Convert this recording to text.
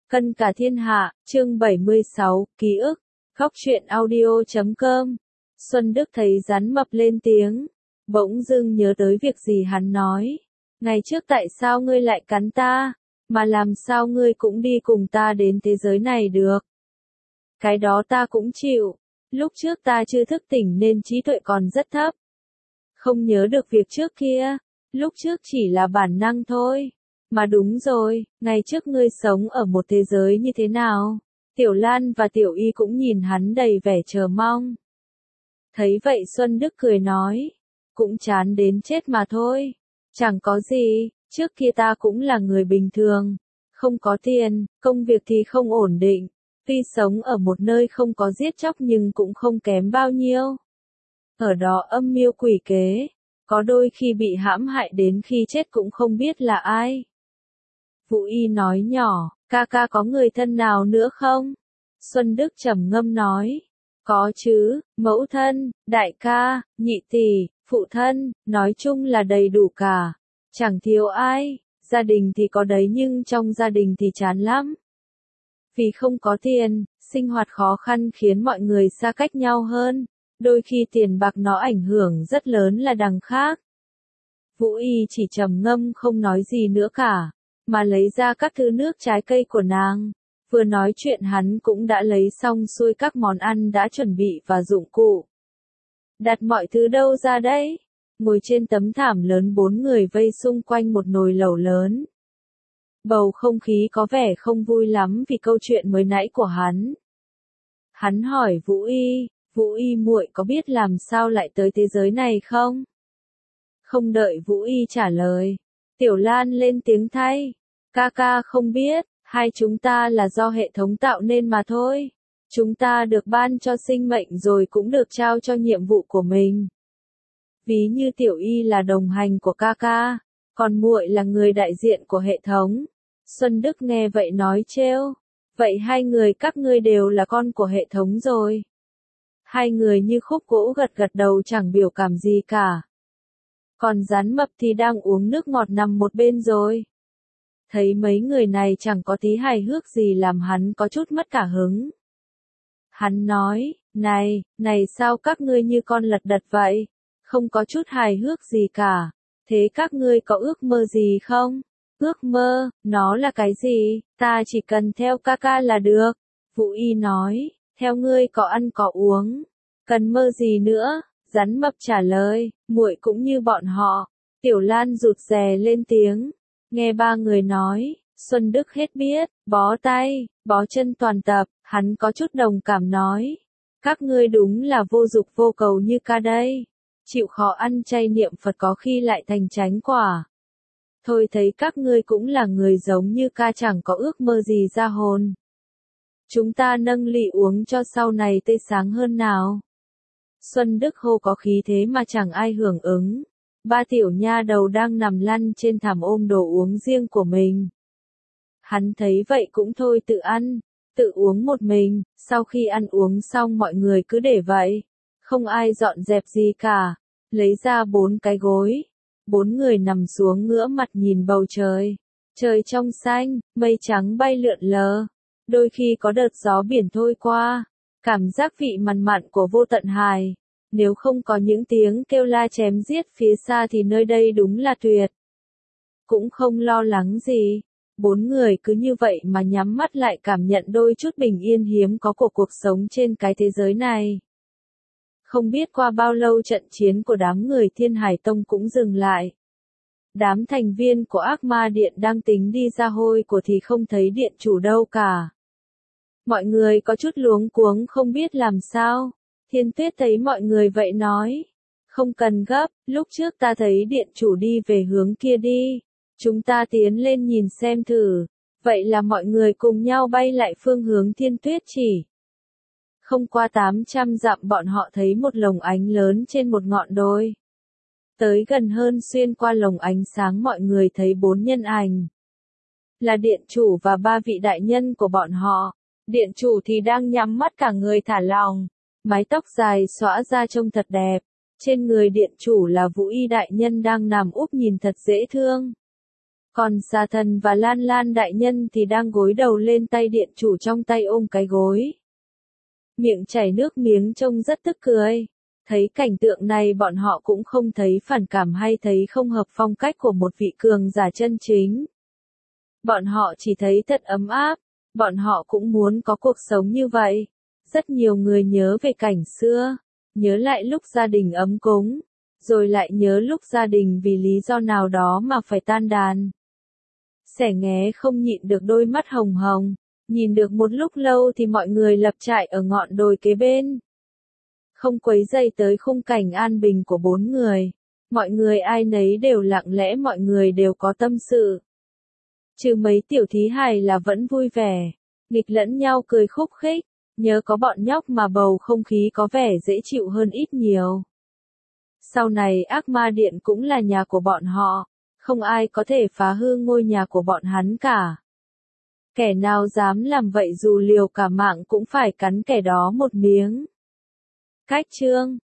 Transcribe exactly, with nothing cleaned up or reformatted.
Cân cả thiên hạ, chương bảy mươi sáu, ký ức, Góc truyện audio chấm com. Xuân Đức thấy rắn mập lên tiếng, bỗng dưng nhớ tới việc gì hắn nói. Ngày trước tại sao ngươi lại cắn ta, mà làm sao ngươi cũng đi cùng ta đến thế giới này được? Cái đó ta cũng chịu, lúc trước ta chưa thức tỉnh nên trí tuệ còn rất thấp. Không nhớ được việc trước kia, lúc trước chỉ là bản năng thôi. Mà đúng rồi, ngày trước ngươi sống ở một thế giới như thế nào? Tiểu Lan và Tiểu Y cũng nhìn hắn đầy vẻ chờ mong. Thấy vậy Xuân Đức cười nói, cũng chán đến chết mà thôi. Chẳng có gì, trước kia ta cũng là người bình thường. Không có tiền, công việc thì không ổn định. Tuy sống ở một nơi không có giết chóc nhưng cũng không kém bao nhiêu. Ở đó âm mưu quỷ kế, có đôi khi bị hãm hại đến khi chết cũng không biết là ai. Vũ Y nói nhỏ, ca ca có người thân nào nữa không? Xuân Đức trầm ngâm nói, có chứ, mẫu thân, đại ca, nhị tỷ, phụ thân, nói chung là đầy đủ cả. Chẳng thiếu ai, gia đình thì có đấy nhưng trong gia đình thì chán lắm. Vì không có tiền, sinh hoạt khó khăn khiến mọi người xa cách nhau hơn, đôi khi tiền bạc nó ảnh hưởng rất lớn là đằng khác. Vũ Y chỉ trầm ngâm không nói gì nữa cả, mà lấy ra các thứ nước trái cây của nàng. Vừa nói chuyện hắn cũng đã lấy xong xuôi các món ăn đã chuẩn bị và dụng cụ. Đặt mọi thứ đâu ra đấy? Ngồi trên tấm thảm lớn bốn người vây xung quanh một nồi lẩu lớn. Bầu không khí có vẻ không vui lắm vì câu chuyện mới nãy của hắn. Hắn hỏi Vũ Y, Vũ Y muội có biết làm sao lại tới thế giới này không? Không đợi Vũ Y trả lời, Tiểu Lan lên tiếng thay, ca ca không biết, hai chúng ta là do hệ thống tạo nên mà thôi. Chúng ta được ban cho sinh mệnh rồi cũng được trao cho nhiệm vụ của mình. Ví như Tiểu Y là đồng hành của ca ca, còn muội là người đại diện của hệ thống. Xuân Đức nghe vậy nói trêu, vậy hai người các ngươi đều là con của hệ thống rồi. Hai người như khúc gỗ gật gật đầu chẳng biểu cảm gì cả. Còn rắn mập thì đang uống nước ngọt nằm một bên rồi. Thấy mấy người này chẳng có tí hài hước gì làm hắn có chút mất cả hứng. Hắn nói, này, này sao các ngươi như con lật đật vậy? Không có chút hài hước gì cả. Thế các ngươi có ước mơ gì không? Ước mơ, nó là cái gì? Ta chỉ cần theo ca ca là được. Vũ Y nói, theo ngươi có ăn có uống. Cần mơ gì nữa? Rắn mập trả lời, muội cũng như bọn họ. Tiểu Lan rụt rè lên tiếng. Nghe ba người nói, Xuân Đức hết biết, bó tay, bó chân toàn tập, hắn có chút đồng cảm nói. Các ngươi đúng là vô dục vô cầu như ca đây. Chịu khó ăn chay niệm Phật có khi lại thành chánh quả. Thôi thấy các ngươi cũng là người giống như ca chẳng có ước mơ gì ra hồn. Chúng ta nâng ly uống cho sau này tươi sáng hơn nào. Xuân Đức hô có khí thế mà chẳng ai hưởng ứng. Ba tiểu nha đầu đang nằm lăn trên thảm ôm đồ uống riêng của mình. Hắn thấy vậy cũng thôi tự ăn, tự uống một mình, sau khi ăn uống xong mọi người cứ để vậy. Không ai dọn dẹp gì cả, lấy ra bốn cái gối. Bốn người nằm xuống ngửa mặt nhìn bầu trời. Trời trong xanh, mây trắng bay lượn lờ. Đôi khi có đợt gió biển thôi qua. Cảm giác vị mặn mặn của vô tận hài. Nếu không có những tiếng kêu la chém giết phía xa thì nơi đây đúng là tuyệt. Cũng không lo lắng gì. Bốn người cứ như vậy mà nhắm mắt lại cảm nhận đôi chút bình yên hiếm có của cuộc sống trên cái thế giới này. Không biết qua bao lâu trận chiến của đám người Thiên Hải Tông cũng dừng lại. Đám thành viên của Ác Ma Điện đang tính đi ra hôi của thì không thấy điện chủ đâu cả. Mọi người có chút luống cuống không biết làm sao. Thiên Tuyết thấy mọi người vậy nói. Không cần gấp, lúc trước ta thấy điện chủ đi về hướng kia đi. Chúng ta tiến lên nhìn xem thử. Vậy là mọi người cùng nhau bay lại phương hướng Thiên Tuyết chỉ. Không qua tám trăm dặm bọn họ thấy một lồng ánh lớn trên một ngọn đồi. Tới gần hơn xuyên qua lồng ánh sáng mọi người thấy bốn nhân ảnh. Là điện chủ và ba vị đại nhân của bọn họ. Điện chủ thì đang nhắm mắt cả người thả lỏng. Mái tóc dài xõa ra trông thật đẹp. Trên người điện chủ là Vũ Y đại nhân đang nằm úp nhìn thật dễ thương. Còn Xà Thần và Lan Lan đại nhân thì đang gối đầu lên tay điện chủ trong tay ôm cái gối. Miệng chảy nước miếng trông rất tức cười. Thấy cảnh tượng này bọn họ cũng không thấy phản cảm hay thấy không hợp phong cách của một vị cường giả chân chính. Bọn họ chỉ thấy thật ấm áp, bọn họ cũng muốn có cuộc sống như vậy. Rất nhiều người nhớ về cảnh xưa, nhớ lại lúc gia đình ấm cúng, rồi lại nhớ lúc gia đình vì lý do nào đó mà phải tan đàn. Sẻ Nghé không nhịn được đôi mắt hồng hồng, nhìn được một lúc lâu thì mọi người lập trại ở ngọn đồi kế bên. Không quấy dày tới khung cảnh an bình của bốn người. Mọi người ai nấy đều lặng lẽ, mọi người đều có tâm sự. Trừ mấy tiểu thí hài là vẫn vui vẻ, nghịch lẫn nhau cười khúc khích, nhớ có bọn nhóc mà bầu không khí có vẻ dễ chịu hơn ít nhiều. Sau này Ác Ma Điện cũng là nhà của bọn họ, không ai có thể phá hư ngôi nhà của bọn hắn cả. Kẻ nào dám làm vậy dù liều cả mạng cũng phải cắn kẻ đó một miếng. Cách chương